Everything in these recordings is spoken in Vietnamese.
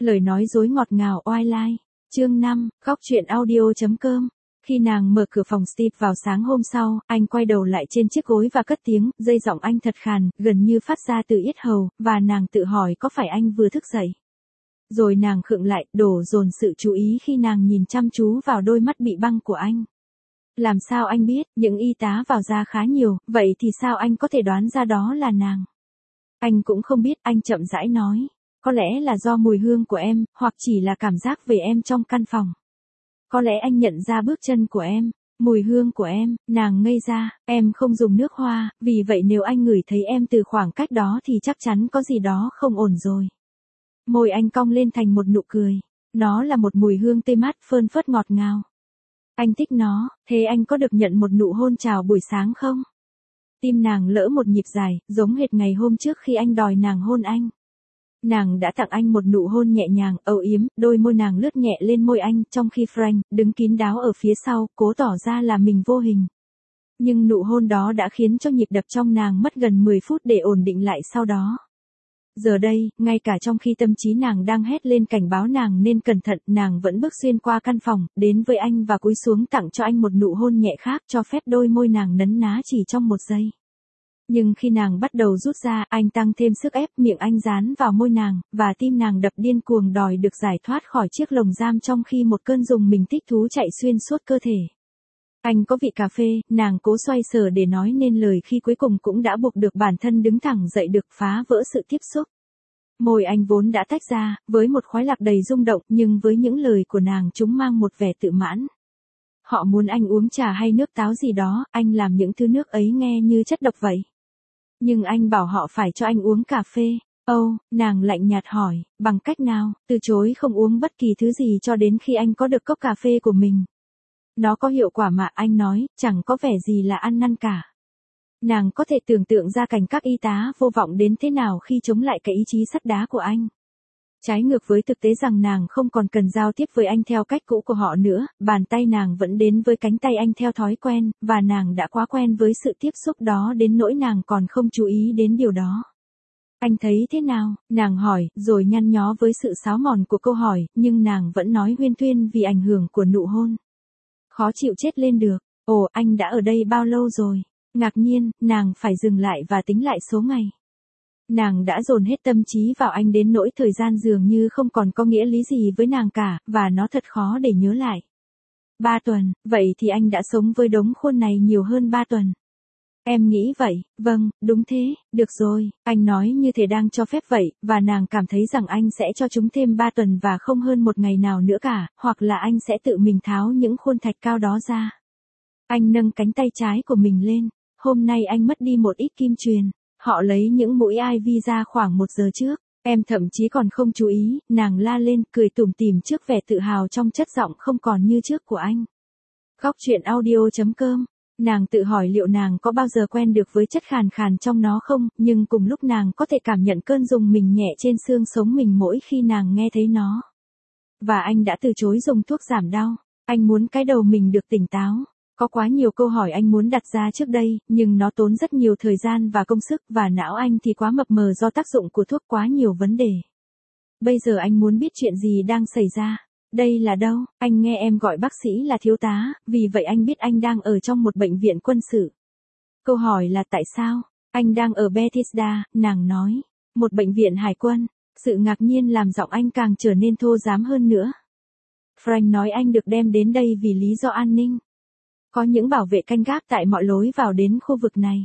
Lời nói dối ngọt ngào oai lai. Chương 5, Góc truyện audio.com. Khi nàng mở cửa phòng Steve vào sáng hôm sau, anh quay đầu lại trên chiếc gối và cất tiếng, dây giọng anh thật khàn, gần như phát ra từ yết hầu, và nàng tự hỏi có phải anh vừa thức dậy. Rồi nàng khựng lại, đổ dồn sự chú ý khi nàng nhìn chăm chú vào đôi mắt bị băng của anh. Làm sao anh biết, những y tá vào ra khá nhiều, vậy thì sao anh có thể đoán ra đó là nàng? Anh cũng không biết, anh chậm rãi nói. Có lẽ là do mùi hương của em, hoặc chỉ là cảm giác về em trong căn phòng. Có lẽ anh nhận ra bước chân của em, mùi hương của em, nàng ngây ra, em không dùng nước hoa, vì vậy nếu anh ngửi thấy em từ khoảng cách đó thì chắc chắn có gì đó không ổn rồi. Môi anh cong lên thành một nụ cười. Nó là một mùi hương tươi mát phơn phớt ngọt ngào. Anh thích nó, thế anh có được nhận một nụ hôn chào buổi sáng không? Tim nàng lỡ một nhịp dài, giống hệt ngày hôm trước khi anh đòi nàng hôn anh. Nàng đã tặng anh một nụ hôn nhẹ nhàng, âu yếm, đôi môi nàng lướt nhẹ lên môi anh, trong khi Frank, đứng kín đáo ở phía sau, cố tỏ ra là mình vô hình. Nhưng nụ hôn đó đã khiến cho nhịp đập trong nàng mất gần 10 phút để ổn định lại sau đó. Giờ đây, ngay cả trong khi tâm trí nàng đang hét lên cảnh báo nàng nên cẩn thận, nàng vẫn bước xuyên qua căn phòng, đến với anh và cúi xuống tặng cho anh một nụ hôn nhẹ khác, cho phép đôi môi nàng nấn ná chỉ trong một giây. Nhưng khi nàng bắt đầu rút ra, anh tăng thêm sức ép, miệng anh dán vào môi nàng, và tim nàng đập điên cuồng đòi được giải thoát khỏi chiếc lồng giam trong khi một cơn rùng mình thích thú chạy xuyên suốt cơ thể. Anh có vị cà phê, nàng cố xoay sở để nói nên lời khi cuối cùng cũng đã buộc được bản thân đứng thẳng dậy được phá vỡ sự tiếp xúc. Môi anh vốn đã tách ra, với một khoái lạc đầy rung động, nhưng với những lời của nàng chúng mang một vẻ tự mãn. Họ muốn anh uống trà hay nước táo gì đó, anh làm những thứ nước ấy nghe như chất độc vậy. Nhưng anh bảo họ phải cho anh uống cà phê. Nàng lạnh nhạt hỏi, bằng cách nào, từ chối không uống bất kỳ thứ gì cho đến khi anh có được cốc cà phê của mình. Nó có hiệu quả mà, anh nói, chẳng có vẻ gì là ăn năn cả. Nàng có thể tưởng tượng ra cảnh các y tá vô vọng đến thế nào khi chống lại cái ý chí sắt đá của anh. Trái ngược với thực tế rằng nàng không còn cần giao tiếp với anh theo cách cũ của họ nữa, bàn tay nàng vẫn đến với cánh tay anh theo thói quen, và nàng đã quá quen với sự tiếp xúc đó đến nỗi nàng còn không chú ý đến điều đó. Anh thấy thế nào? Nàng hỏi, rồi nhăn nhó với sự xáo mòn của câu hỏi, nhưng nàng vẫn nói huyên thuyên vì ảnh hưởng của nụ hôn. Khó chịu chết lên được. Ồ, anh đã ở đây bao lâu rồi? Ngạc nhiên, nàng phải dừng lại và tính lại số ngày. Nàng đã dồn hết tâm trí vào anh đến nỗi thời gian dường như không còn có nghĩa lý gì với nàng cả, và nó thật khó để nhớ lại. 3 tuần, vậy thì anh đã sống với đống khôn này nhiều hơn 3 tuần. Em nghĩ vậy, vâng, đúng thế, được rồi, anh nói như thể đang cho phép vậy, và nàng cảm thấy rằng anh sẽ cho chúng thêm 3 tuần và không hơn một ngày nào nữa cả, hoặc là anh sẽ tự mình tháo những khuôn thạch cao đó ra. Anh nâng cánh tay trái của mình lên, hôm nay anh mất đi một ít kim truyền. Họ lấy những mũi IV ra khoảng 1 giờ trước. Em thậm chí còn không chú ý, nàng la lên, cười tủm tỉm trước vẻ tự hào trong chất giọng không còn như trước của anh. Góc truyện audio.com. Nàng tự hỏi liệu nàng có bao giờ quen được với chất khàn khàn trong nó không, nhưng cùng lúc nàng có thể cảm nhận cơn rùng mình nhẹ trên xương sống mình mỗi khi nàng nghe thấy nó. Và anh đã từ chối dùng thuốc giảm đau. Anh muốn cái đầu mình được tỉnh táo. Có quá nhiều câu hỏi anh muốn đặt ra trước đây, nhưng nó tốn rất nhiều thời gian và công sức, và não anh thì quá mập mờ do tác dụng của thuốc quá nhiều vấn đề. Bây giờ anh muốn biết chuyện gì đang xảy ra. Đây là đâu? Anh nghe em gọi bác sĩ là thiếu tá, vì vậy anh biết anh đang ở trong một bệnh viện quân sự. Câu hỏi là tại sao? Anh đang ở Bethesda, nàng nói. Một bệnh viện hải quân. Sự ngạc nhiên làm giọng anh càng trở nên thô rám hơn nữa. Frank nói anh được đem đến đây vì lý do an ninh. Có những bảo vệ canh gác tại mọi lối vào đến khu vực này.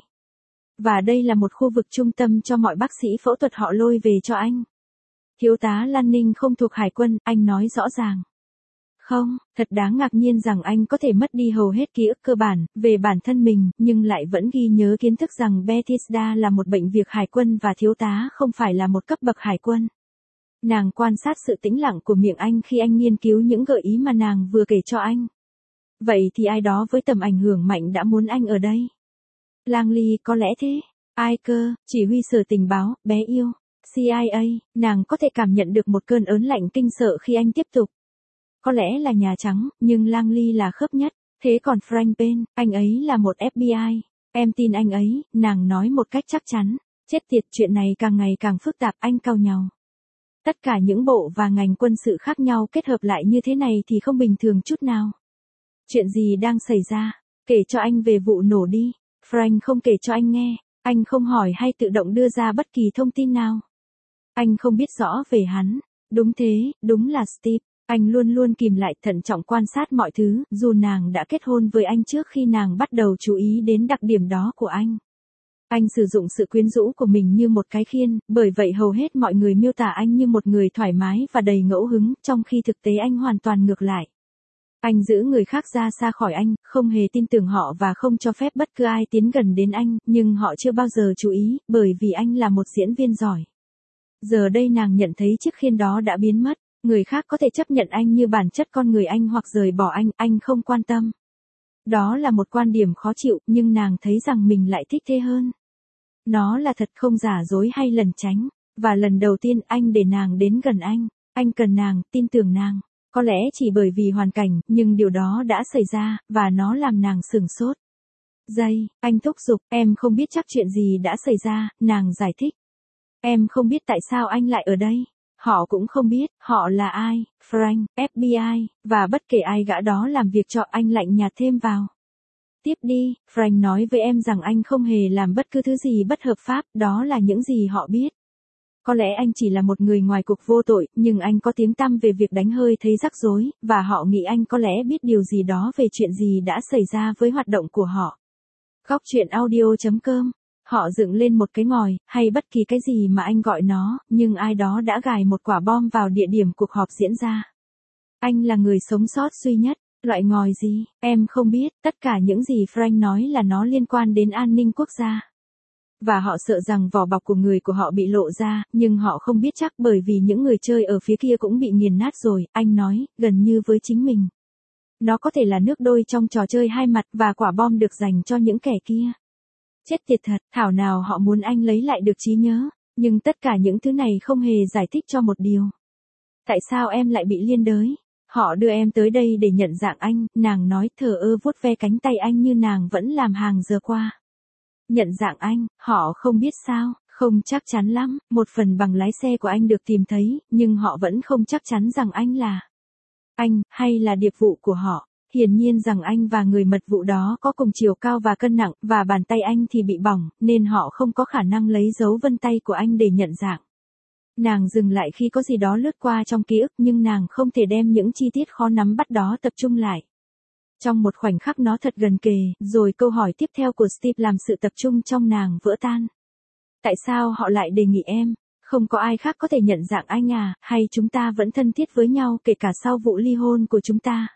Và đây là một khu vực trung tâm cho mọi bác sĩ phẫu thuật họ lôi về cho anh. Thiếu tá Lanning không thuộc hải quân, anh nói rõ ràng. Không, thật đáng ngạc nhiên rằng anh có thể mất đi hầu hết ký ức cơ bản về bản thân mình, nhưng lại vẫn ghi nhớ kiến thức rằng Bethesda là một bệnh viện hải quân và thiếu tá không phải là một cấp bậc hải quân. Nàng quan sát sự tĩnh lặng của miệng anh khi anh nghiên cứu những gợi ý mà nàng vừa kể cho anh. Vậy thì ai đó với tầm ảnh hưởng mạnh đã muốn anh ở đây? Langley có lẽ thế. Ai cơ, chỉ huy sở tình báo, bé yêu. CIA, nàng có thể cảm nhận được một cơn ớn lạnh kinh sợ khi anh tiếp tục. Có lẽ là Nhà Trắng, nhưng Langley là khớp nhất. Thế còn Frank Payne, anh ấy là một FBI. Em tin anh ấy, nàng nói một cách chắc chắn. Chết tiệt, chuyện này càng ngày càng phức tạp, anh cau nhàu. tất cả những bộ và ngành quân sự khác nhau kết hợp lại như thế này thì không bình thường chút nào. Chuyện gì đang xảy ra? Kể cho anh về vụ nổ đi. Frank không kể cho anh nghe, anh không hỏi hay tự động đưa ra bất kỳ thông tin nào. Anh không biết rõ về hắn. Đúng thế, đúng là Steve. Anh luôn luôn kìm lại thận trọng quan sát mọi thứ, dù nàng đã kết hôn với anh trước khi nàng bắt đầu chú ý đến đặc điểm đó của anh. Anh sử dụng sự quyến rũ của mình như một cái khiên, bởi vậy hầu hết mọi người miêu tả anh như một người thoải mái và đầy ngẫu hứng, trong khi thực tế anh hoàn toàn ngược lại. Anh giữ người khác ra xa khỏi anh, không hề tin tưởng họ và không cho phép bất cứ ai tiến gần đến anh, nhưng họ chưa bao giờ chú ý, bởi vì anh là một diễn viên giỏi. Giờ đây nàng nhận thấy chiếc khiên đó đã biến mất, người khác có thể chấp nhận anh như bản chất con người anh hoặc rời bỏ anh không quan tâm. Đó là một quan điểm khó chịu, nhưng nàng thấy rằng mình lại thích thế hơn. Nó là thật, không giả dối hay lẩn tránh, và lần đầu tiên anh để nàng đến gần anh cần nàng, tin tưởng nàng. Có lẽ chỉ bởi vì hoàn cảnh, nhưng điều đó đã xảy ra, và nó làm nàng sửng sốt. Anh thúc giục, em không biết chắc chuyện gì đã xảy ra, nàng giải thích. Em không biết tại sao anh lại ở đây. Họ cũng không biết, họ là ai, Frank, FBI, và bất kể ai gã đó làm việc cho anh lạnh nhạt thêm vào. Tiếp đi, Frank nói với em rằng anh không hề làm bất cứ thứ gì bất hợp pháp, đó là những gì họ biết. Có lẽ anh chỉ là một người ngoài cuộc vô tội, nhưng anh có tiếng tăm về việc đánh hơi thấy rắc rối, và họ nghĩ anh có lẽ biết điều gì đó về chuyện gì đã xảy ra với hoạt động của họ. Góc truyện audio.com. Họ dựng lên một cái ngòi, hay bất kỳ cái gì mà anh gọi nó, nhưng ai đó đã gài một quả bom vào địa điểm cuộc họp diễn ra. Anh là người sống sót duy nhất. Loại ngòi gì? Em không biết, tất cả những gì Frank nói là nó liên quan đến an ninh quốc gia. Và họ sợ rằng vỏ bọc của người của họ bị lộ ra, nhưng họ không biết chắc bởi vì những người chơi ở phía kia cũng bị nghiền nát rồi, anh nói, gần như với chính mình. Nó có thể là nước đôi trong trò chơi hai mặt và quả bom được dành cho những kẻ kia. Chết tiệt thật, thảo nào họ muốn anh lấy lại được trí nhớ, nhưng tất cả những thứ này không hề giải thích cho một điều. Tại sao em lại bị liên đới? Họ đưa em tới đây để nhận dạng anh, nàng nói thờ ơ vuốt ve cánh tay anh như nàng vẫn làm hàng giờ qua. Nhận dạng anh, họ không biết sao, không chắc chắn lắm, một phần bằng lái xe của anh được tìm thấy, nhưng họ vẫn không chắc chắn rằng anh là anh, hay là điệp vụ của họ. Hiển nhiên rằng anh và người mật vụ đó có cùng chiều cao và cân nặng, và bàn tay anh thì bị bỏng, nên họ không có khả năng lấy dấu vân tay của anh để nhận dạng. Nàng dừng lại khi có gì đó lướt qua trong ký ức, nhưng nàng không thể đem những chi tiết khó nắm bắt đó tập trung lại. Trong một khoảnh khắc nó thật gần kề, rồi câu hỏi tiếp theo của Steve làm sự tập trung trong nàng vỡ tan. Tại sao họ lại đề nghị em? Không có ai khác có thể nhận dạng anh à, hay chúng ta vẫn thân thiết với nhau kể cả sau vụ ly hôn của chúng ta?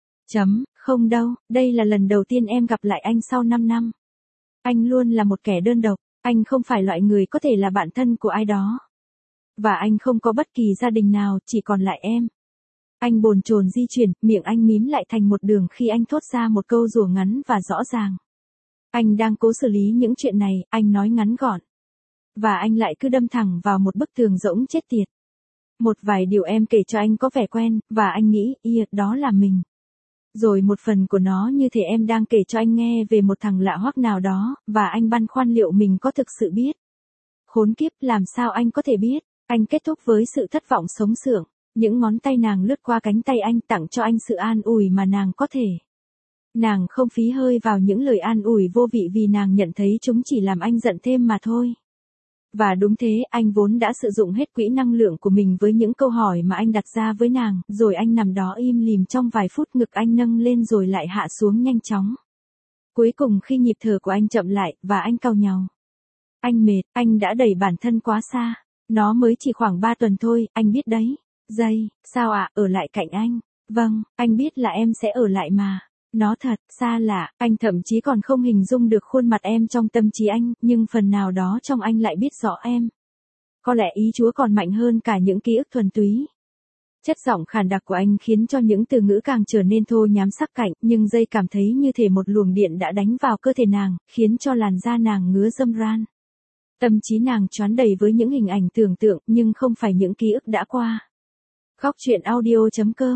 Không đâu, đây là lần đầu tiên em gặp lại anh sau 5 năm. Anh luôn là một kẻ đơn độc, anh không phải loại người có thể là bạn thân của ai đó. Và anh không có bất kỳ gia đình nào, chỉ còn lại em. Anh bồn chồn di chuyển, miệng anh mím lại thành một đường khi anh thốt ra một câu rủa ngắn và rõ ràng. Anh đang cố xử lý những chuyện này, anh nói ngắn gọn. Và anh lại cứ đâm thẳng vào một bức tường rỗng chết tiệt. Một vài điều em kể cho anh có vẻ quen, và anh nghĩ, đó là mình. Rồi một phần của nó như thể em đang kể cho anh nghe về một thằng lạ hoắc nào đó, và anh băn khoăn liệu mình có thực sự biết. Khốn kiếp, làm sao anh có thể biết? Anh kết thúc với sự thất vọng sống sượng. Những ngón tay nàng lướt qua cánh tay anh tặng cho anh sự an ủi mà nàng có thể. Nàng không phí hơi vào những lời an ủi vô vị vì nàng nhận thấy chúng chỉ làm anh giận thêm mà thôi. Và đúng thế, anh vốn đã sử dụng hết quỹ năng lượng của mình với những câu hỏi mà anh đặt ra với nàng, rồi anh nằm đó im lìm trong vài phút, ngực anh nâng lên rồi lại hạ xuống nhanh chóng. Cuối cùng khi nhịp thở của anh chậm lại, và anh cau nhàu. Anh mệt, anh đã đẩy bản thân quá xa. Nó mới chỉ khoảng 3 tuần thôi, anh biết đấy. Sao ạ, ở lại cạnh anh? Vâng, anh biết là em sẽ ở lại mà. Nó thật, xa lạ, anh thậm chí còn không hình dung được khuôn mặt em trong tâm trí anh, nhưng phần nào đó trong anh lại biết rõ em. Có lẽ ý Chúa còn mạnh hơn cả những ký ức thuần túy. Chất giọng khàn đặc của anh khiến cho những từ ngữ càng trở nên thô nhám sắc cạnh, nhưng Dây cảm thấy như thể một luồng điện đã đánh vào cơ thể nàng, khiến cho làn da nàng ngứa râm ran. Tâm trí nàng choán đầy với những hình ảnh tưởng tượng, nhưng không phải những ký ức đã qua. Góc truyện audio.com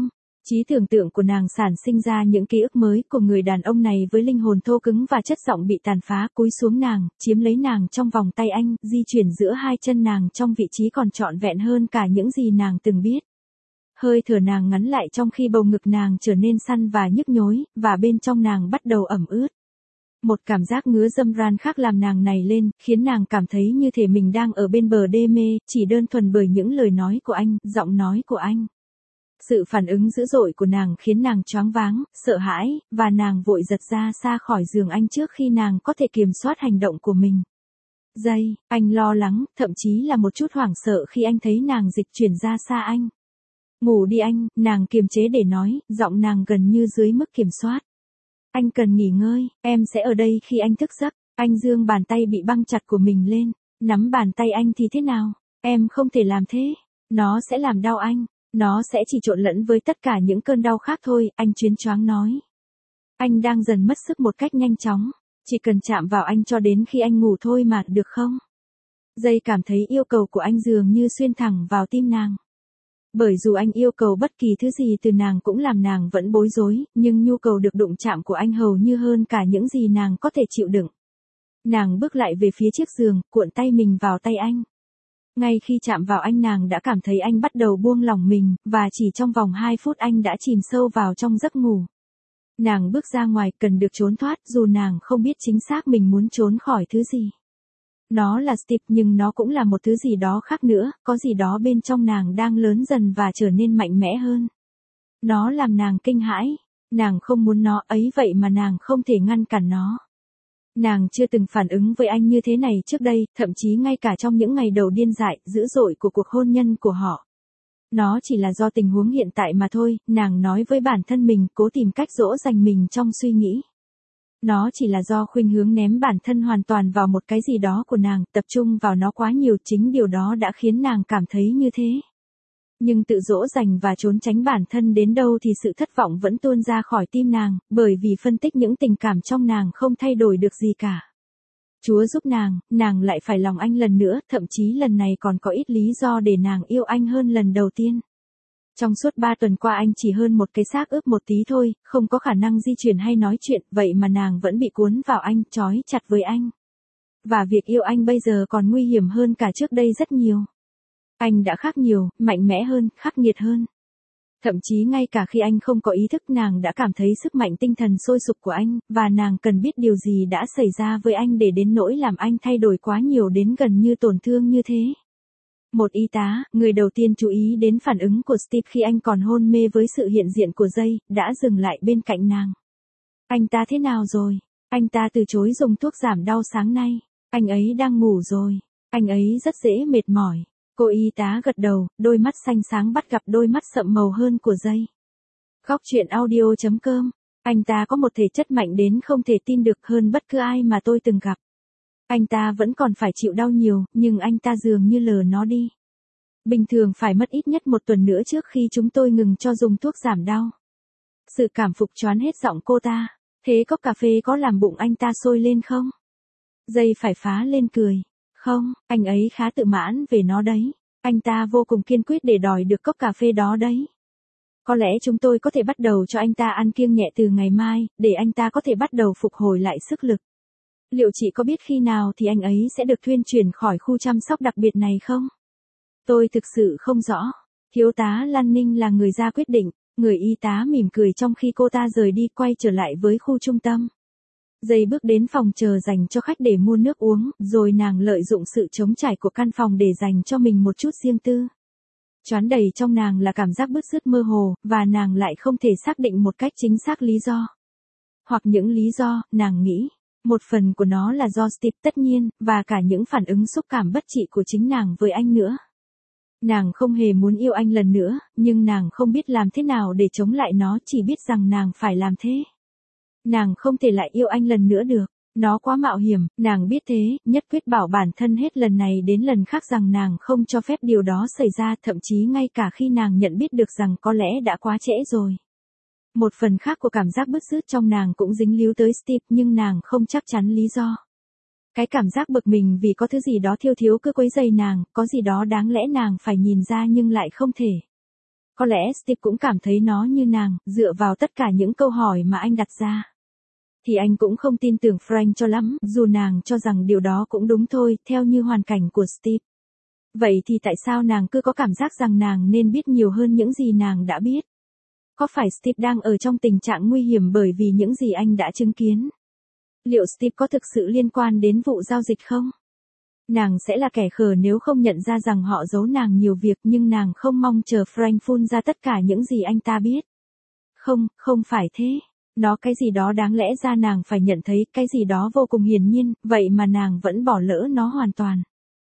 Trí tưởng tượng của nàng sản sinh ra những ký ức mới của người đàn ông này với linh hồn thô cứng và chất giọng bị tàn phá, cúi xuống nàng, chiếm lấy nàng trong vòng tay anh, di chuyển giữa hai chân nàng trong vị trí còn trọn vẹn hơn cả những gì nàng từng biết. Hơi thở nàng ngắn lại trong khi bầu ngực nàng trở nên săn và nhức nhối, và bên trong nàng bắt đầu ẩm ướt. Một cảm giác ngứa dâm ran khác làm nàng nảy lên, khiến nàng cảm thấy như thể mình đang ở bên bờ đê mê, chỉ đơn thuần bởi những lời nói của anh, giọng nói của anh. Sự phản ứng dữ dội của nàng khiến nàng choáng váng, sợ hãi, và nàng vội giật ra xa khỏi giường anh trước khi nàng có thể kiểm soát hành động của mình. Anh lo lắng, thậm chí là một chút hoảng sợ khi anh thấy nàng dịch chuyển ra xa anh. Ngủ đi anh, nàng kiềm chế để nói, giọng nàng gần như dưới mức kiểm soát. Anh cần nghỉ ngơi, em sẽ ở đây khi anh thức giấc. Anh giương bàn tay bị băng chặt của mình lên, nắm bàn tay anh thì thế nào? Em không thể làm thế. Nó sẽ làm đau anh. Nó sẽ chỉ trộn lẫn với tất cả những cơn đau khác thôi, anh chuyến choáng nói. Anh đang dần mất sức một cách nhanh chóng. Chỉ cần chạm vào anh cho đến khi anh ngủ thôi mà, được không? Cảm thấy yêu cầu của anh dường như xuyên thẳng vào tim nàng. Bởi dù anh yêu cầu bất kỳ thứ gì từ nàng cũng làm nàng vẫn bối rối, nhưng nhu cầu được đụng chạm của anh hầu như hơn cả những gì nàng có thể chịu đựng. Nàng bước lại về phía chiếc giường, cuộn tay mình vào tay anh. Ngay khi chạm vào anh nàng đã cảm thấy anh bắt đầu buông lỏng mình, và chỉ trong vòng 2 phút anh đã chìm sâu vào trong giấc ngủ. Nàng bước ra ngoài cần được trốn thoát dù nàng không biết chính xác mình muốn trốn khỏi thứ gì. Nó là Steve nhưng nó cũng là một thứ gì đó khác nữa, có gì đó bên trong nàng đang lớn dần và trở nên mạnh mẽ hơn. Nó làm nàng kinh hãi, nàng không muốn nó ấy vậy mà nàng không thể ngăn cản nó. Nàng chưa từng phản ứng với anh như thế này trước đây, thậm chí ngay cả trong những ngày đầu điên dại, dữ dội của cuộc hôn nhân của họ. Nó chỉ là do tình huống hiện tại mà thôi, nàng nói với bản thân mình, cố tìm cách dỗ dành mình trong suy nghĩ. Nó chỉ là do khuynh hướng ném bản thân hoàn toàn vào một cái gì đó của nàng, tập trung vào nó quá nhiều, chính điều đó đã khiến nàng cảm thấy như thế. Nhưng tự dỗ dành và trốn tránh bản thân đến đâu thì sự thất vọng vẫn tuôn ra khỏi tim nàng, bởi vì phân tích những tình cảm trong nàng không thay đổi được gì cả. Chúa giúp nàng lại phải lòng anh lần nữa, thậm chí lần này còn có ít lý do để nàng yêu anh hơn lần đầu tiên. Trong suốt 3 tuần qua anh chỉ hơn một cái xác ướp một tí thôi, không có khả năng di chuyển hay nói chuyện, vậy mà nàng vẫn bị cuốn vào anh, trói chặt với anh. Và việc yêu anh bây giờ còn nguy hiểm hơn cả trước đây rất nhiều. Anh đã khác nhiều, mạnh mẽ hơn, khắc nghiệt hơn. Thậm chí ngay cả khi anh không có ý thức nàng đã cảm thấy sức mạnh tinh thần sôi sục của anh, và nàng cần biết điều gì đã xảy ra với anh để đến nỗi làm anh thay đổi quá nhiều đến gần như tổn thương như thế. Một y tá, người đầu tiên chú ý đến phản ứng của Steve khi anh còn hôn mê với sự hiện diện của Jay, đã dừng lại bên cạnh nàng. Anh ta thế nào rồi? Anh ta từ chối dùng thuốc giảm đau sáng nay. Anh ấy đang ngủ rồi. Anh ấy rất dễ mệt mỏi. Cô y tá gật đầu, đôi mắt xanh sáng bắt gặp đôi mắt sậm màu hơn của Jay. Góc truyện audio.com. Anh ta có một thể chất mạnh đến không thể tin được hơn bất cứ ai mà tôi từng gặp. Anh ta vẫn còn phải chịu đau nhiều, nhưng anh ta dường như lờ nó đi. Bình thường phải mất ít nhất 1 tuần nữa trước khi chúng tôi ngừng cho dùng thuốc giảm đau. Sự cảm phục choán hết giọng cô ta. Thế cốc cà phê có làm bụng anh ta sôi lên không? Jay phải phá lên cười. Không, anh ấy khá tự mãn về nó đấy. Anh ta vô cùng kiên quyết để đòi được cốc cà phê đó đấy. Có lẽ chúng tôi có thể bắt đầu cho anh ta ăn kiêng nhẹ từ ngày mai, để anh ta có thể bắt đầu phục hồi lại sức lực. Liệu chị có biết khi nào thì anh ấy sẽ được thuyên chuyển khỏi khu chăm sóc đặc biệt này không? Tôi thực sự không rõ. Thiếu tá Lan Ninh là người ra quyết định. Người y tá mỉm cười trong khi cô ta rời đi, quay trở lại với khu trung tâm. Jay bước đến phòng chờ dành cho khách để mua nước uống, rồi nàng lợi dụng sự trống trải của căn phòng để dành cho mình một chút riêng tư. Choán đầy trong nàng là cảm giác bứt rứt mơ hồ, và nàng lại không thể xác định một cách chính xác lý do. Hoặc những lý do, nàng nghĩ. Một phần của nó là do Steve tất nhiên, và cả những phản ứng xúc cảm bất trị của chính nàng với anh nữa. Nàng không hề muốn yêu anh lần nữa, nhưng nàng không biết làm thế nào để chống lại nó, chỉ biết rằng nàng phải làm thế. Nàng không thể lại yêu anh lần nữa được. Nó quá mạo hiểm, nàng biết thế, nhất quyết bảo bản thân hết lần này đến lần khác rằng nàng không cho phép điều đó xảy ra, thậm chí ngay cả khi nàng nhận biết được rằng có lẽ đã quá trễ rồi. Một phần khác của cảm giác bứt rứt trong nàng cũng dính líu tới Steve, nhưng nàng không chắc chắn lý do. Cái cảm giác bực mình vì có thứ gì đó thiếu thiếu cứ quấy rầy nàng, có gì đó đáng lẽ nàng phải nhìn ra nhưng lại không thể. Có lẽ Steve cũng cảm thấy nó như nàng, dựa vào tất cả những câu hỏi mà anh đặt ra. Thì anh cũng không tin tưởng Frank cho lắm, dù nàng cho rằng điều đó cũng đúng thôi, theo như hoàn cảnh của Steve. Vậy thì tại sao nàng cứ có cảm giác rằng nàng nên biết nhiều hơn những gì nàng đã biết? Có phải Steve đang ở trong tình trạng nguy hiểm bởi vì những gì anh đã chứng kiến? Liệu Steve có thực sự liên quan đến vụ giao dịch không? Nàng sẽ là kẻ khờ nếu không nhận ra rằng họ giấu nàng nhiều việc, nhưng nàng không mong chờ Frank phun ra tất cả những gì anh ta biết. Không, không phải thế. Nó cái gì đó đáng lẽ ra nàng phải nhận thấy, cái gì đó vô cùng hiển nhiên, vậy mà nàng vẫn bỏ lỡ nó hoàn toàn.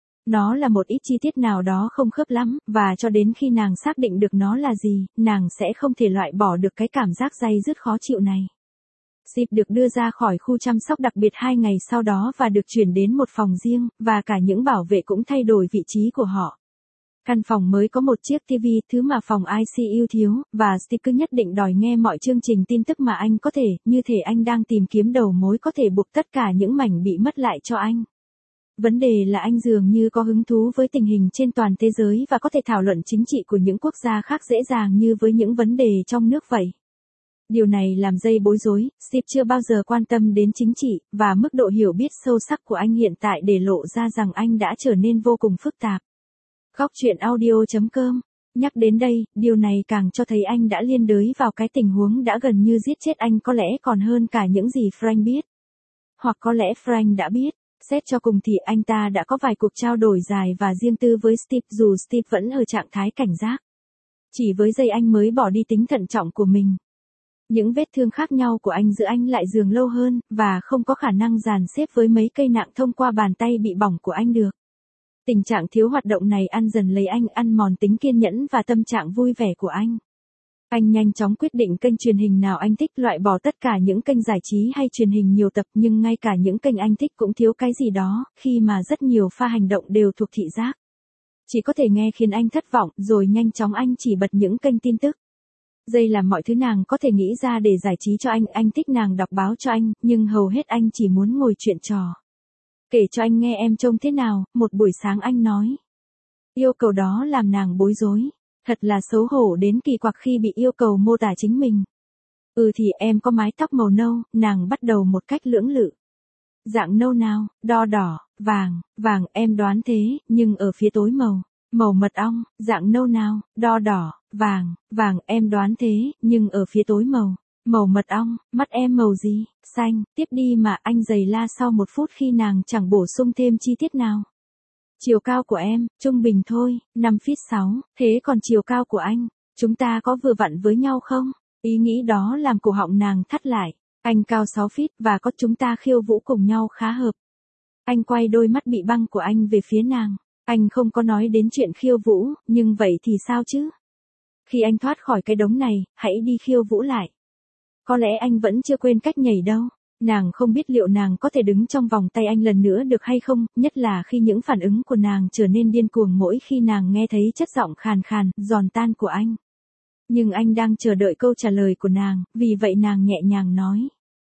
Nó là một ít chi tiết nào đó không khớp lắm, và cho đến khi nàng xác định được nó là gì, nàng sẽ không thể loại bỏ được cái cảm giác day dứt khó chịu này. Steve được đưa ra khỏi khu chăm sóc đặc biệt 2 ngày sau đó và được chuyển đến một phòng riêng, và cả những bảo vệ cũng thay đổi vị trí của họ. Căn phòng mới có một chiếc TV, thứ mà phòng ICU thiếu, và Steve cứ nhất định đòi nghe mọi chương trình tin tức mà anh có thể, như thể anh đang tìm kiếm đầu mối có thể buộc tất cả những mảnh bị mất lại cho anh. Vấn đề là anh dường như có hứng thú với tình hình trên toàn thế giới và có thể thảo luận chính trị của những quốc gia khác dễ dàng như với những vấn đề trong nước vậy. Điều này làm Jay bối rối, Steve chưa bao giờ quan tâm đến chính trị, và mức độ hiểu biết sâu sắc của anh hiện tại để lộ ra rằng anh đã trở nên vô cùng phức tạp. Góc truyện audio.com. Nhắc đến đây, điều này càng cho thấy anh đã liên đới vào cái tình huống đã gần như giết chết anh, có lẽ còn hơn cả những gì Frank biết. Hoặc có lẽ Frank đã biết. Xét cho cùng thì anh ta đã có vài cuộc trao đổi dài và riêng tư với Steve, dù Steve vẫn ở trạng thái cảnh giác. Chỉ với Jay anh mới bỏ đi tính thận trọng của mình. Những vết thương khác nhau của anh giữ anh lại giường lâu hơn, và không có khả năng dàn xếp với mấy cây nặng thông qua bàn tay bị bỏng của anh được. Tình trạng thiếu hoạt động này ăn dần lấy anh, ăn mòn tính kiên nhẫn và tâm trạng vui vẻ của anh. Anh nhanh chóng quyết định kênh truyền hình nào anh thích, loại bỏ tất cả những kênh giải trí hay truyền hình nhiều tập, nhưng ngay cả những kênh anh thích cũng thiếu cái gì đó, khi mà rất nhiều pha hành động đều thuộc thị giác. Chỉ có thể nghe khiến anh thất vọng, rồi nhanh chóng anh chỉ bật những kênh tin tức. Đây là mọi thứ nàng có thể nghĩ ra để giải trí cho anh thích nàng đọc báo cho anh, nhưng hầu hết anh chỉ muốn ngồi chuyện trò. Kể cho anh nghe em trông thế nào, một buổi sáng anh nói. Yêu cầu đó làm nàng bối rối. Thật là xấu hổ đến kỳ quặc khi bị yêu cầu mô tả chính mình. Thì em có mái tóc màu nâu, nàng bắt đầu một cách lưỡng lự. Dạng nâu nào, đo đỏ, vàng, em đoán thế, nhưng ở phía tối màu mật ong, dạng nâu nào, đo đỏ, vàng, em đoán thế, nhưng ở phía tối màu mật ong, mắt em màu gì, xanh, tiếp đi mà, anh giày la sau 1 phút khi nàng chẳng bổ sung thêm chi tiết nào. Chiều cao của em, trung bình thôi, 5 feet 6, thế còn chiều cao của anh, chúng ta có vừa vặn với nhau không? Ý nghĩ đó làm cổ họng nàng thắt lại. Anh cao 6 feet và có chúng ta khiêu vũ cùng nhau khá hợp. Anh quay đôi mắt bị băng của anh về phía nàng. Anh không có nói đến chuyện khiêu vũ, nhưng vậy thì sao chứ? Khi anh thoát khỏi cái đống này, hãy đi khiêu vũ lại. Có lẽ anh vẫn chưa quên cách nhảy đâu. Nàng không biết liệu nàng có thể đứng trong vòng tay anh lần nữa được hay không, nhất là khi những phản ứng của nàng trở nên điên cuồng mỗi khi nàng nghe thấy chất giọng khàn khàn, giòn tan của anh. Nhưng anh đang chờ đợi câu trả lời của nàng, vì vậy nàng nhẹ nhàng nói.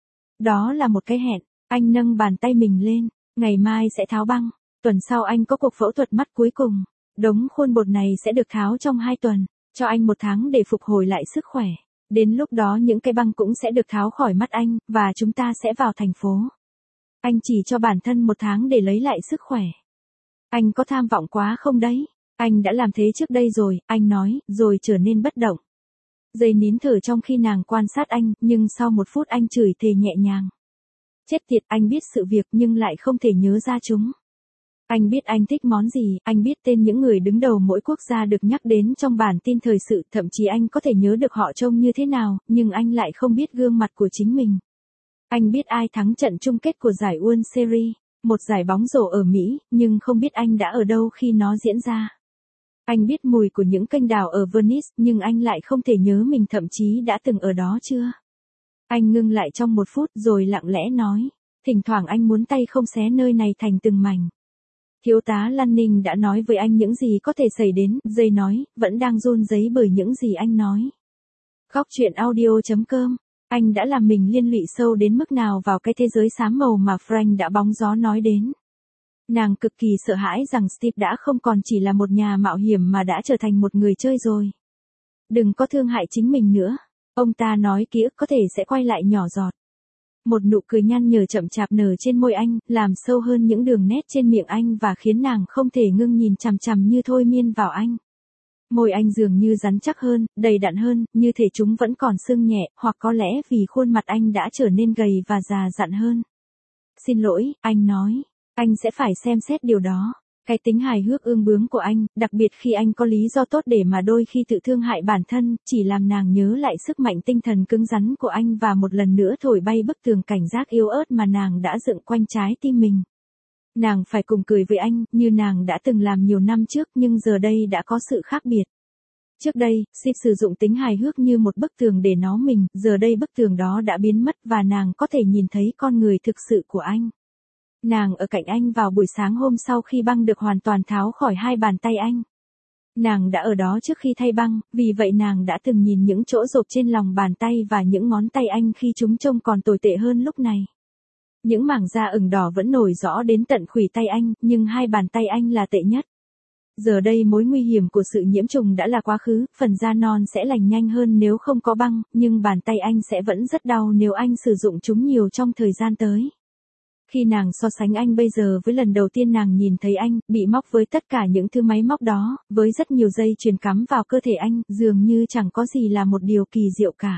Đó là một cái hẹn, anh nâng bàn tay mình lên, ngày mai sẽ tháo băng, tuần sau anh có cuộc phẫu thuật mắt cuối cùng, đống khuôn bột này sẽ được tháo trong 2 tuần, cho anh 1 tháng để phục hồi lại sức khỏe. Đến lúc đó những cái băng cũng sẽ được tháo khỏi mắt anh, và chúng ta sẽ vào thành phố. Anh chỉ cho bản thân 1 tháng để lấy lại sức khỏe. Anh có tham vọng quá không đấy? Anh đã làm thế trước đây rồi, anh nói, rồi trở nên bất động. Jay nín thở trong khi nàng quan sát anh, nhưng sau 1 phút anh chửi thề nhẹ nhàng. Chết tiệt, anh biết sự việc nhưng lại không thể nhớ ra chúng. Anh biết anh thích món gì, anh biết tên những người đứng đầu mỗi quốc gia được nhắc đến trong bản tin thời sự, thậm chí anh có thể nhớ được họ trông như thế nào, nhưng anh lại không biết gương mặt của chính mình. Anh biết ai thắng trận chung kết của giải World Series, một giải bóng rổ ở Mỹ, nhưng không biết anh đã ở đâu khi nó diễn ra. Anh biết mùi của những kênh đào ở Venice, nhưng anh lại không thể nhớ mình thậm chí đã từng ở đó chưa. Anh ngưng lại trong 1 phút rồi lặng lẽ nói, thỉnh thoảng anh muốn tay không xé nơi này thành từng mảnh. Thiếu tá Lanning đã nói với anh những gì có thể xảy đến, Jay nói, vẫn đang run rẩy bởi những gì anh nói. Góc truyện audio.com. Anh đã làm mình liên lụy sâu đến mức nào vào cái thế giới xám màu mà Frank đã bóng gió nói đến. Nàng cực kỳ sợ hãi rằng Steve đã không còn chỉ là một nhà mạo hiểm mà đã trở thành một người chơi rồi. đừng có thương hại chính mình nữa. Ông ta nói ký ức có thể sẽ quay lại nhỏ giọt. Một nụ cười nhăn nhở chậm chạp nở trên môi anh, làm sâu hơn những đường nét trên miệng anh và khiến nàng không thể ngưng nhìn chằm chằm như thôi miên vào anh. Môi anh dường như rắn chắc hơn, đầy đặn hơn, như thể chúng vẫn còn sưng nhẹ, hoặc có lẽ vì khuôn mặt anh đã trở nên gầy và già dặn hơn. Xin lỗi, anh nói. Anh sẽ phải xem xét điều đó. Cái tính hài hước ương bướng của anh, đặc biệt khi anh có lý do tốt để mà đôi khi tự thương hại bản thân, chỉ làm nàng nhớ lại sức mạnh tinh thần cứng rắn của anh và một lần nữa thổi bay bức tường cảnh giác yếu ớt mà nàng đã dựng quanh trái tim mình. Nàng phải cùng cười với anh, như nàng đã từng làm nhiều năm trước, nhưng giờ đây đã có sự khác biệt. Trước đây, Sid sử dụng tính hài hước như một bức tường để nó mình, giờ đây bức tường đó đã biến mất và nàng có thể nhìn thấy con người thực sự của anh. Nàng ở cạnh anh vào buổi sáng hôm sau khi băng được hoàn toàn tháo khỏi hai bàn tay anh. Nàng đã ở đó trước khi thay băng, vì vậy nàng đã từng nhìn những chỗ rộp trên lòng bàn tay và những ngón tay anh khi chúng trông còn tồi tệ hơn lúc này. Những mảng da ửng đỏ vẫn nổi rõ đến tận khuỷu tay anh, nhưng hai bàn tay anh là tệ nhất. Giờ đây mối nguy hiểm của sự nhiễm trùng đã là quá khứ, phần da non sẽ lành nhanh hơn nếu không có băng, nhưng bàn tay anh sẽ vẫn rất đau nếu anh sử dụng chúng nhiều trong thời gian tới. Khi nàng so sánh anh bây giờ với lần đầu tiên nàng nhìn thấy anh, bị móc với tất cả những thứ máy móc đó, với rất nhiều dây chuyền cắm vào cơ thể anh, dường như chẳng có gì là một điều kỳ diệu cả.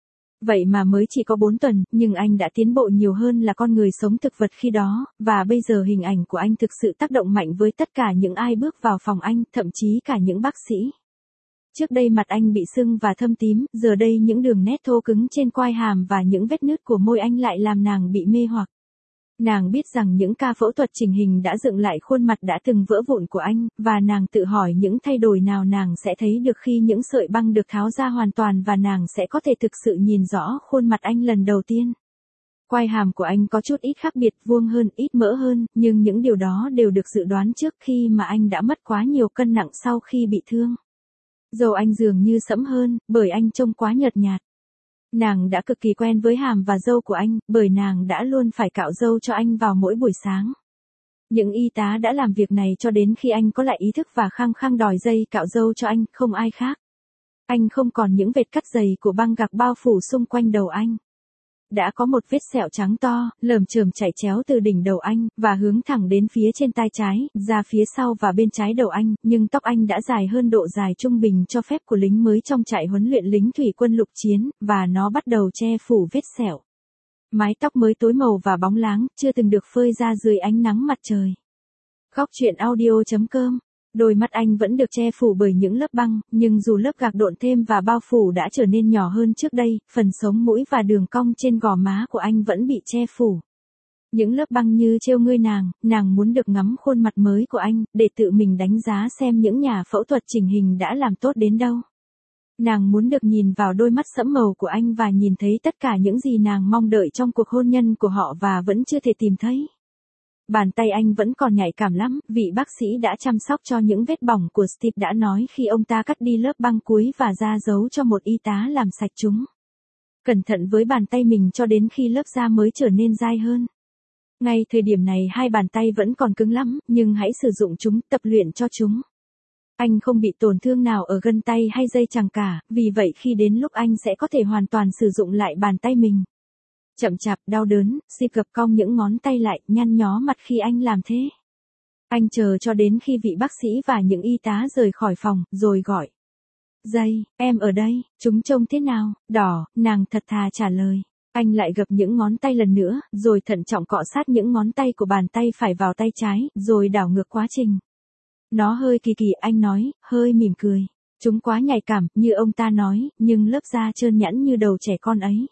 Vậy mà mới chỉ có 4 tuần, nhưng anh đã tiến bộ nhiều hơn là con người sống thực vật khi đó, và bây giờ hình ảnh của anh thực sự tác động mạnh với tất cả những ai bước vào phòng anh, thậm chí cả những bác sĩ. Trước đây mặt anh bị sưng và thâm tím, giờ đây những đường nét thô cứng trên quai hàm và những vết nứt của môi anh lại làm nàng bị mê hoặc. Nàng biết rằng những ca phẫu thuật chỉnh hình đã dựng lại khuôn mặt đã từng vỡ vụn của anh, và nàng tự hỏi những thay đổi nào nàng sẽ thấy được khi những sợi băng được tháo ra hoàn toàn và nàng sẽ có thể thực sự nhìn rõ khuôn mặt anh lần đầu tiên. Quai hàm của anh có chút ít khác biệt, vuông hơn, ít mỡ hơn, nhưng những điều đó đều được dự đoán trước khi mà anh đã mất quá nhiều cân nặng sau khi bị thương. Râu anh dường như sẫm hơn, bởi anh trông quá nhợt nhạt. Nàng đã cực kỳ quen với hàm và râu của anh, bởi nàng đã luôn phải cạo râu cho anh vào mỗi buổi sáng. Những y tá đã làm việc này cho đến khi anh có lại ý thức và khăng khăng đòi dây cạo râu cho anh, không ai khác. Anh không còn những vệt cắt dày của băng gạc bao phủ xung quanh đầu anh. Đã có một vết sẹo trắng to, lởm chởm chảy chéo từ đỉnh đầu anh, và hướng thẳng đến phía trên tai trái, ra phía sau và bên trái đầu anh, nhưng tóc anh đã dài hơn độ dài trung bình cho phép của lính mới trong trại huấn luyện lính thủy quân lục chiến, và nó bắt đầu che phủ vết sẹo. Mái tóc mới tối màu và bóng láng, chưa từng được phơi ra dưới ánh nắng mặt trời. Góc truyện audio.com. Đôi mắt anh vẫn được che phủ bởi những lớp băng, nhưng dù lớp gạc độn thêm và bao phủ đã trở nên nhỏ hơn trước đây, phần sống mũi và đường cong trên gò má của anh vẫn bị che phủ. Những lớp băng như trêu ngươi nàng muốn được ngắm khuôn mặt mới của anh, để tự mình đánh giá xem những nhà phẫu thuật chỉnh hình đã làm tốt đến đâu. Nàng muốn được nhìn vào đôi mắt sẫm màu của anh và nhìn thấy tất cả những gì nàng mong đợi trong cuộc hôn nhân của họ và vẫn chưa thể tìm thấy. Bàn tay anh vẫn còn nhạy cảm lắm, vị bác sĩ đã chăm sóc cho những vết bỏng của Steve đã nói khi ông ta cắt đi lớp băng cuối và ra dấu cho một y tá làm sạch chúng. Cẩn thận với bàn tay mình cho đến khi lớp da mới trở nên dai hơn. Ngay thời điểm này hai bàn tay vẫn còn cứng lắm, nhưng hãy sử dụng chúng, tập luyện cho chúng. Anh không bị tổn thương nào ở gân tay hay dây chằng cả, vì vậy khi đến lúc anh sẽ có thể hoàn toàn sử dụng lại bàn tay mình. Chậm chạp, đau đớn, Steve gập cong những ngón tay lại, nhăn nhó mặt khi anh làm thế. Anh chờ cho đến khi vị bác sĩ và những y tá rời khỏi phòng, rồi gọi. Dây, em ở đây, chúng trông thế nào? Đỏ, nàng thật thà trả lời. Anh lại gập những ngón tay lần nữa, rồi thận trọng cọ sát những ngón tay của bàn tay phải vào tay trái, rồi đảo ngược quá trình. Nó hơi kỳ kỳ, anh nói, hơi mỉm cười. Chúng quá nhạy cảm, như ông ta nói, nhưng lớp da trơn nhẵn như đầu trẻ con ấy.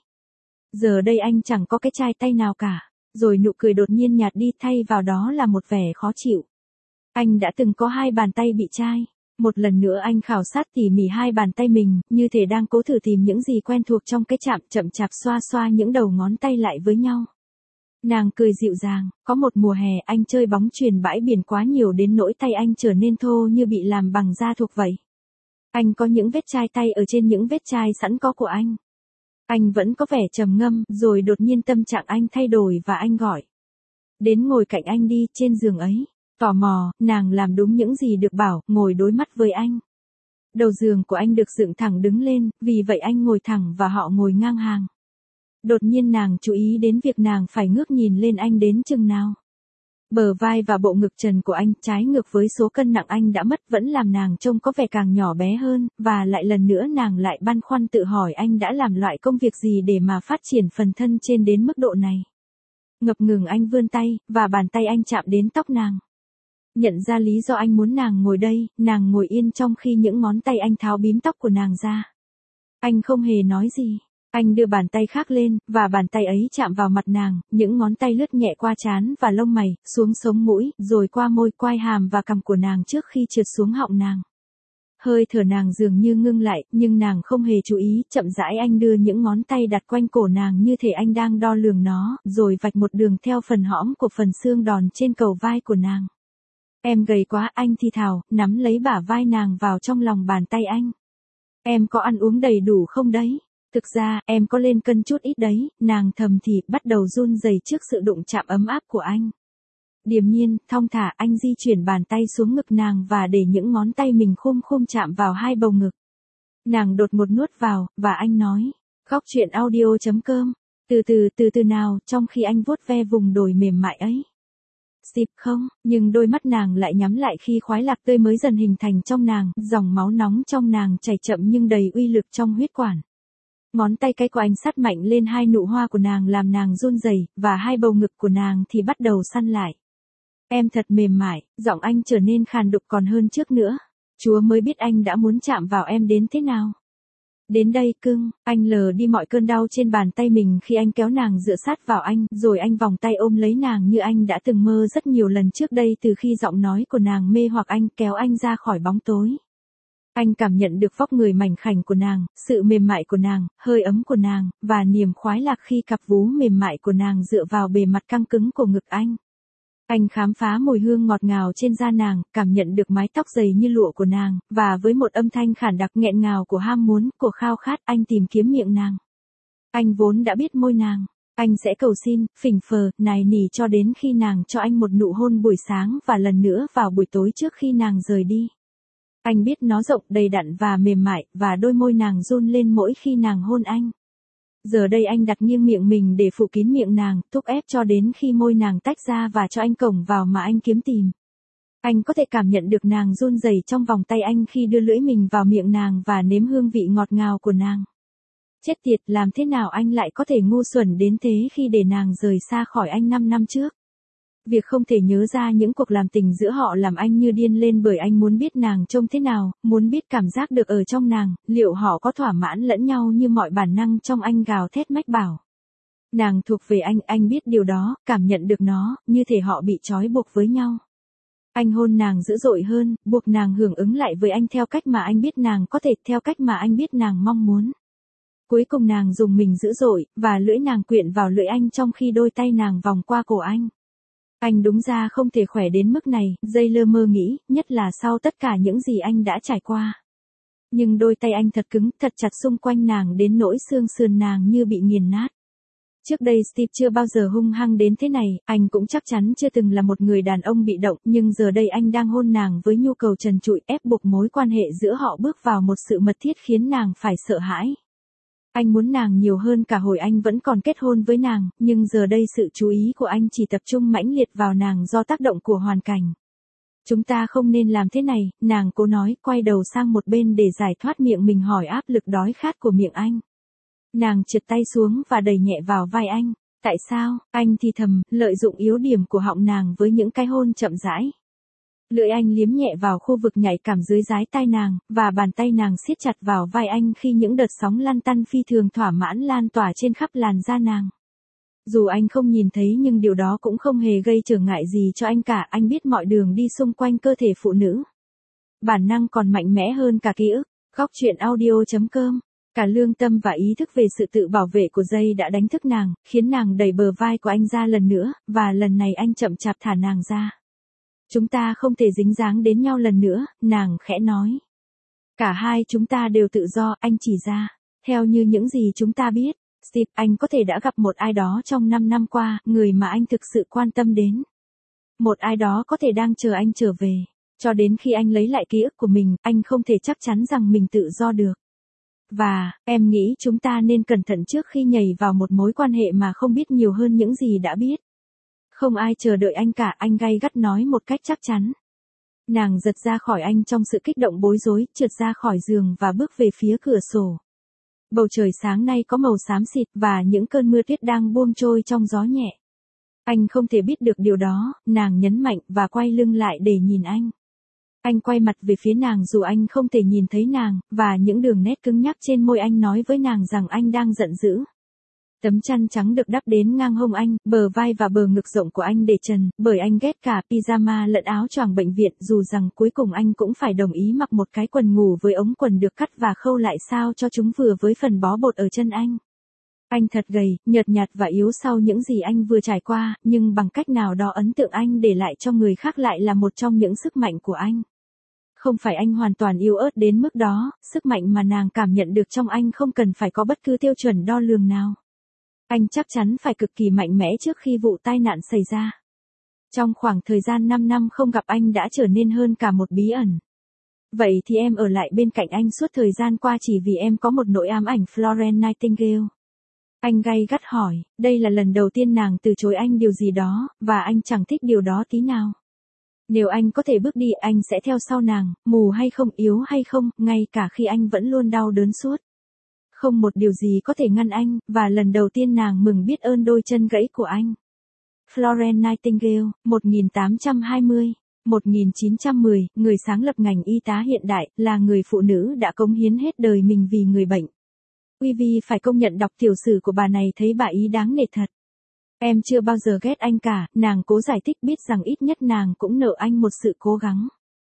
Giờ đây anh chẳng có cái chai tay nào cả. Rồi nụ cười đột nhiên nhạt đi, thay vào đó là một vẻ khó chịu. Anh đã từng có hai bàn tay bị chai. Một lần nữa anh khảo sát tỉ mỉ hai bàn tay mình, như thể đang cố thử tìm những gì quen thuộc trong cái chạm, chậm chạp xoa xoa những đầu ngón tay lại với nhau. Nàng cười dịu dàng, có một mùa hè anh chơi bóng chuyền bãi biển quá nhiều đến nỗi tay anh trở nên thô như bị làm bằng da thuộc vậy. Anh có những vết chai tay ở trên những vết chai sẵn có của anh. Anh vẫn có vẻ trầm ngâm, rồi đột nhiên tâm trạng anh thay đổi và anh gọi. Đến ngồi cạnh anh đi, trên giường ấy. Tò mò, nàng làm đúng những gì được bảo, ngồi đối mắt với anh. Đầu giường của anh được dựng thẳng đứng lên, vì vậy anh ngồi thẳng và họ ngồi ngang hàng. Đột nhiên nàng chú ý đến việc nàng phải ngước nhìn lên anh đến chừng nào. Bờ vai và bộ ngực trần của anh trái ngược với số cân nặng anh đã mất vẫn làm nàng trông có vẻ càng nhỏ bé hơn, và lại lần nữa nàng lại băn khoăn tự hỏi anh đã làm loại công việc gì để mà phát triển phần thân trên đến mức độ này. Ngập ngừng anh vươn tay, và bàn tay anh chạm đến tóc nàng. Nhận ra lý do anh muốn nàng ngồi đây, nàng ngồi yên trong khi những ngón tay anh tháo bím tóc của nàng ra. Anh không hề nói gì. Anh đưa bàn tay khác lên, và bàn tay ấy chạm vào mặt nàng, những ngón tay lướt nhẹ qua trán và lông mày, xuống sống mũi, rồi qua môi, quai hàm và cằm của nàng trước khi trượt xuống họng nàng. Hơi thở nàng dường như ngưng lại, nhưng nàng không hề chú ý, chậm rãi anh đưa những ngón tay đặt quanh cổ nàng như thể anh đang đo lường nó, rồi vạch một đường theo phần hõm của phần xương đòn trên cầu vai của nàng. Em gầy quá, anh thì thào, nắm lấy bả vai nàng vào trong lòng bàn tay anh. Em có ăn uống đầy đủ không đấy? Thực ra, em có lên cân chút ít đấy, nàng thầm thì, bắt đầu run rẩy trước sự đụng chạm ấm áp của anh. Điềm nhiên, thong thả anh di chuyển bàn tay xuống ngực nàng và để những ngón tay mình khum khum chạm vào hai bầu ngực. Nàng đột một nuốt vào, và anh nói, Góc truyện audio.com, từ từ nào, trong khi anh vuốt ve vùng đồi mềm mại ấy. Steve không, nhưng đôi mắt nàng lại nhắm lại khi khoái lạc tươi mới dần hình thành trong nàng, dòng máu nóng trong nàng chảy chậm nhưng đầy uy lực trong huyết quản. Ngón tay cái của anh sát mạnh lên hai nụ hoa của nàng làm nàng run rẩy, và hai bầu ngực của nàng thì bắt đầu săn lại. Em thật mềm mại, giọng anh trở nên khàn đục còn hơn trước nữa. Chúa mới biết anh đã muốn chạm vào em đến thế nào. Đến đây cưng, anh lờ đi mọi cơn đau trên bàn tay mình khi anh kéo nàng dựa sát vào anh, rồi anh vòng tay ôm lấy nàng như anh đã từng mơ rất nhiều lần trước đây từ khi giọng nói của nàng mê hoặc anh, kéo anh ra khỏi bóng tối. Anh cảm nhận được vóc người mảnh khảnh của nàng, sự mềm mại của nàng, hơi ấm của nàng, và niềm khoái lạc khi cặp vú mềm mại của nàng dựa vào bề mặt căng cứng của ngực anh. Anh khám phá mùi hương ngọt ngào trên da nàng, cảm nhận được mái tóc dày như lụa của nàng, và với một âm thanh khản đặc nghẹn ngào của ham muốn, của khao khát, anh tìm kiếm miệng nàng. Anh vốn đã biết môi nàng. Anh sẽ cầu xin, phỉnh phờ, nài nỉ cho đến khi nàng cho anh một nụ hôn buổi sáng và lần nữa vào buổi tối trước khi nàng rời đi. Anh biết nó rộng, đầy đặn và mềm mại, và đôi môi nàng run lên mỗi khi nàng hôn anh. Giờ đây anh đặt nghiêng miệng mình để phủ kín miệng nàng, thúc ép cho đến khi môi nàng tách ra và cho anh cổng vào mà anh kiếm tìm. Anh có thể cảm nhận được nàng run rẩy trong vòng tay anh khi đưa lưỡi mình vào miệng nàng và nếm hương vị ngọt ngào của nàng. Chết tiệt, làm thế nào anh lại có thể ngu xuẩn đến thế khi để nàng rời xa khỏi anh 5 năm trước? Việc không thể nhớ ra những cuộc làm tình giữa họ làm anh như điên lên bởi anh muốn biết nàng trông thế nào, muốn biết cảm giác được ở trong nàng, liệu họ có thỏa mãn lẫn nhau như mọi bản năng trong anh gào thét mách bảo. Nàng thuộc về anh biết điều đó, cảm nhận được nó, như thể họ bị trói buộc với nhau. Anh hôn nàng dữ dội hơn, buộc nàng hưởng ứng lại với anh theo cách mà anh biết nàng có thể, theo cách mà anh biết nàng mong muốn. Cuối cùng nàng dùng mình dữ dội, và lưỡi nàng quyện vào lưỡi anh trong khi đôi tay nàng vòng qua cổ anh. Anh đúng ra không thể khỏe đến mức này, dây lơ mơ nghĩ, nhất là sau tất cả những gì anh đã trải qua. Nhưng đôi tay anh thật cứng, thật chặt xung quanh nàng đến nỗi xương sườn nàng như bị nghiền nát. Trước đây Steve chưa bao giờ hung hăng đến thế này, anh cũng chắc chắn chưa từng là một người đàn ông bị động, nhưng giờ đây anh đang hôn nàng với nhu cầu trần trụi, ép buộc mối quan hệ giữa họ bước vào một sự mật thiết khiến nàng phải sợ hãi. Anh muốn nàng nhiều hơn cả hồi anh vẫn còn kết hôn với nàng, nhưng giờ đây sự chú ý của anh chỉ tập trung mãnh liệt vào nàng do tác động của hoàn cảnh. Chúng ta không nên làm thế này, nàng cố nói, quay đầu sang một bên để giải thoát miệng mình hỏi áp lực đói khát của miệng anh. Nàng trượt tay xuống và đẩy nhẹ vào vai anh. Tại sao? Anh thì thầm, lợi dụng yếu điểm của họng nàng với những cái hôn chậm rãi. Lưỡi anh liếm nhẹ vào khu vực nhạy cảm dưới dái tai nàng, và bàn tay nàng siết chặt vào vai anh khi những đợt sóng lăn tăn phi thường thỏa mãn lan tỏa trên khắp làn da nàng. Dù anh không nhìn thấy nhưng điều đó cũng không hề gây trở ngại gì cho anh cả, anh biết mọi đường đi xung quanh cơ thể phụ nữ. Bản năng còn mạnh mẽ hơn cả ký ức. Góc truyện audio.com. Cả lương tâm và ý thức về sự tự bảo vệ của dây đã đánh thức nàng, khiến nàng đẩy bờ vai của anh ra lần nữa, và lần này anh chậm chạp thả nàng ra. Chúng ta không thể dính dáng đến nhau lần nữa, nàng khẽ nói. Cả hai chúng ta đều tự do, anh chỉ ra. Theo như những gì chúng ta biết, Steve, anh có thể đã gặp một ai đó trong 5 năm qua, người mà anh thực sự quan tâm đến. Một ai đó có thể đang chờ anh trở về. Cho đến khi anh lấy lại ký ức của mình, anh không thể chắc chắn rằng mình tự do được. Và, em nghĩ chúng ta nên cẩn thận trước khi nhảy vào một mối quan hệ mà không biết nhiều hơn những gì đã biết. Không ai chờ đợi anh cả, anh gay gắt nói một cách chắc chắn. Nàng giật ra khỏi anh trong sự kích động bối rối, trượt ra khỏi giường và bước về phía cửa sổ. Bầu trời sáng nay có màu xám xịt và những cơn mưa tuyết đang buông trôi trong gió nhẹ. Anh không thể biết được điều đó, nàng nhấn mạnh và quay lưng lại để nhìn anh. Anh quay mặt về phía nàng dù anh không thể nhìn thấy nàng, và những đường nét cứng nhắc trên môi anh nói với nàng rằng anh đang giận dữ. Tấm chăn trắng được đắp đến ngang hông anh, bờ vai và bờ ngực rộng của anh để trần, bởi anh ghét cả pyjama lẫn áo choàng bệnh viện dù rằng cuối cùng anh cũng phải đồng ý mặc một cái quần ngủ với ống quần được cắt và khâu lại sao cho chúng vừa với phần bó bột ở chân anh. Anh thật gầy, nhợt nhạt và yếu sau những gì anh vừa trải qua, nhưng bằng cách nào đó ấn tượng anh để lại cho người khác lại là một trong những sức mạnh của anh. Không phải anh hoàn toàn yếu ớt đến mức đó, sức mạnh mà nàng cảm nhận được trong anh không cần phải có bất cứ tiêu chuẩn đo lường nào. Anh chắc chắn phải cực kỳ mạnh mẽ trước khi vụ tai nạn xảy ra. Trong khoảng thời gian 5 năm không gặp anh đã trở nên hơn cả một bí ẩn. Vậy thì em ở lại bên cạnh anh suốt thời gian qua chỉ vì em có một nỗi ám ảnh Florence Nightingale. Anh gay gắt hỏi, đây là lần đầu tiên nàng từ chối anh điều gì đó, và anh chẳng thích điều đó tí nào. Nếu anh có thể bước đi anh sẽ theo sau nàng, mù hay không, yếu hay không, ngay cả khi anh vẫn luôn đau đớn suốt. Không một điều gì có thể ngăn anh, và lần đầu tiên nàng mừng biết ơn đôi chân gãy của anh. Florence Nightingale, 1820-1910, người sáng lập ngành y tá hiện đại, là người phụ nữ đã cống hiến hết đời mình vì người bệnh. Ivy phải công nhận đọc tiểu sử của bà này thấy bà ý đáng nể thật. Em chưa bao giờ ghét anh cả, nàng cố giải thích biết rằng ít nhất nàng cũng nợ anh một sự cố gắng.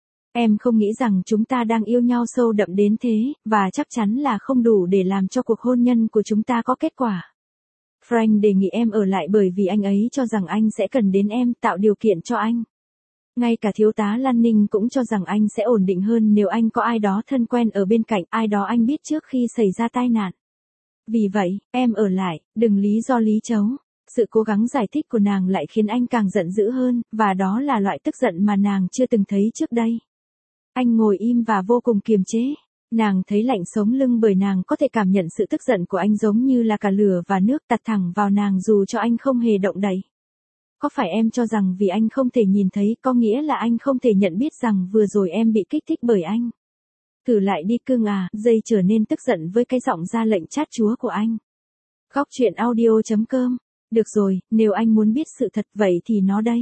Em không nghĩ rằng chúng ta đang yêu nhau sâu đậm đến thế, và chắc chắn là không đủ để làm cho cuộc hôn nhân của chúng ta có kết quả. Frank đề nghị em ở lại bởi vì anh ấy cho rằng anh sẽ cần đến em, tạo điều kiện cho anh. Ngay cả thiếu tá Lanning cũng cho rằng anh sẽ ổn định hơn nếu anh có ai đó thân quen ở bên cạnh, ai đó anh biết trước khi xảy ra tai nạn. Vì vậy, em ở lại, đừng lý do lý chấu. Sự cố gắng giải thích của nàng lại khiến anh càng giận dữ hơn, và đó là loại tức giận mà nàng chưa từng thấy trước đây. Anh ngồi im và vô cùng kiềm chế. Nàng thấy lạnh sống lưng bởi nàng có thể cảm nhận sự tức giận của anh giống như là cả lửa và nước tạt thẳng vào nàng dù cho anh không hề động đậy. Có phải em cho rằng vì anh không thể nhìn thấy có nghĩa là anh không thể nhận biết rằng vừa rồi em bị kích thích bởi anh? Thử lại đi cưng à, dây trở nên tức giận với cái giọng ra lệnh chát chúa của anh. Góc truyện audio.com. Được rồi, nếu anh muốn biết sự thật vậy thì nó đây.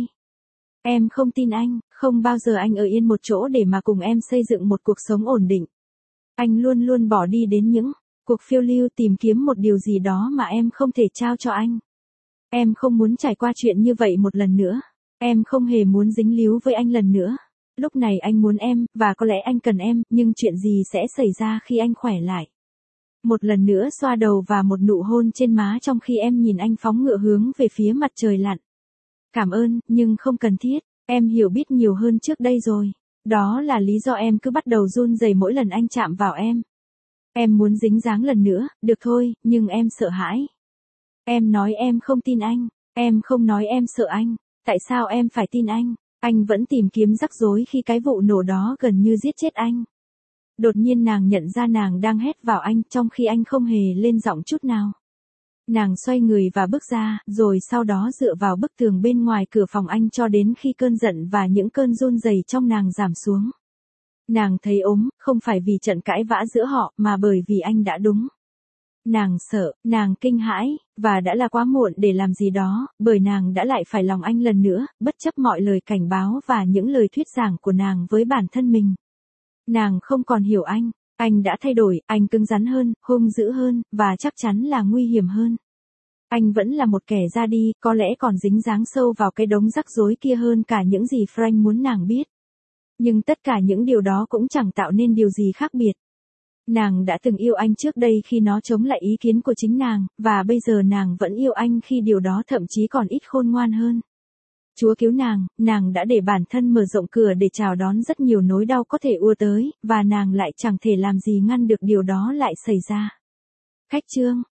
Em không tin anh, không bao giờ anh ở yên một chỗ để mà cùng em xây dựng một cuộc sống ổn định. Anh luôn luôn bỏ đi đến những cuộc phiêu lưu tìm kiếm một điều gì đó mà em không thể trao cho anh. Em không muốn trải qua chuyện như vậy một lần nữa. Em không hề muốn dính líu với anh lần nữa. Lúc này anh muốn em, và có lẽ anh cần em, nhưng chuyện gì sẽ xảy ra khi anh khỏe lại? Một lần nữa xoa đầu và một nụ hôn trên má trong khi em nhìn anh phóng ngựa hướng về phía mặt trời lặn. Cảm ơn, nhưng không cần thiết, em hiểu biết nhiều hơn trước đây rồi. Đó là lý do em cứ bắt đầu run rẩy mỗi lần anh chạm vào em. Em muốn dính dáng lần nữa, được thôi, nhưng em sợ hãi. Em nói em không tin anh, em không nói em sợ anh, tại sao em phải tin anh? Anh vẫn tìm kiếm rắc rối khi cái vụ nổ đó gần như giết chết anh. Đột nhiên nàng nhận ra nàng đang hét vào anh trong khi anh không hề lên giọng chút nào. Nàng xoay người và bước ra, rồi sau đó dựa vào bức tường bên ngoài cửa phòng anh cho đến khi cơn giận và những cơn run rẩy trong nàng giảm xuống. Nàng thấy ốm, không phải vì trận cãi vã giữa họ, mà bởi vì anh đã đúng. Nàng sợ, nàng kinh hãi, và đã là quá muộn để làm gì đó, bởi nàng đã lại phải lòng anh lần nữa, bất chấp mọi lời cảnh báo và những lời thuyết giảng của nàng với bản thân mình. Nàng không còn hiểu anh đã thay đổi, anh cứng rắn hơn, hung dữ hơn, và chắc chắn là nguy hiểm hơn. Anh vẫn là một kẻ ra đi, có lẽ còn dính dáng sâu vào cái đống rắc rối kia hơn cả những gì Frank muốn nàng biết. Nhưng tất cả những điều đó cũng chẳng tạo nên điều gì khác biệt. Nàng đã từng yêu anh trước đây khi nó chống lại ý kiến của chính nàng, và bây giờ nàng vẫn yêu anh khi điều đó thậm chí còn ít khôn ngoan hơn. Chúa cứu nàng đã để bản thân mở rộng cửa để chào đón rất nhiều nỗi đau có thể ùa tới, và nàng lại chẳng thể làm gì ngăn được điều đó lại xảy ra. Khách chương